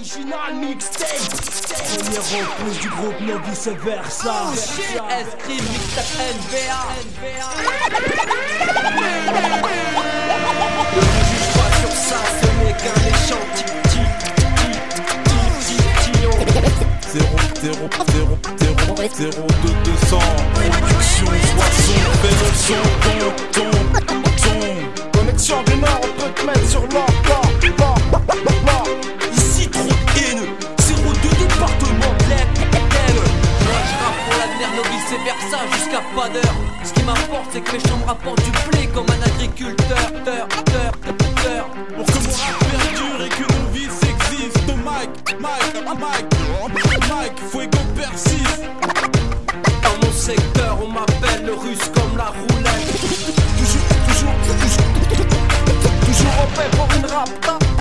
Original mixtape. Première reprise du groupe, non vice versa. Escrime mixtape NBA. Ne vous juge pas sur ça, ce n'est qu'un échantillon. 0-200 Production, poisson, fais le son, ton. Connexion du Nord, on peut te mettre sur l'or. Ici trop de haine, 02 département de l'aide. Moi je rappe pour l'avenir, nos vice versa jusqu'à pas d'heure. Ce qui m'importe c'est que mes chambres rapportent du blé comme un agriculteur. Pour que mon rap perdure et que nos vies s'existent. Mike, fuego persiste. Dans mon secteur, on m'appelle le russe comme la roulette. Toujours en paix pour une rap.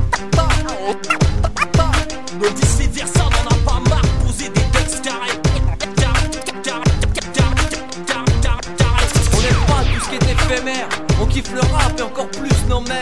Nos vice versa, on en a pas marre. Poser des textes carrés. On n'aime pas tout ce qui est éphémère. On kiffe le rap et encore plus nos mères.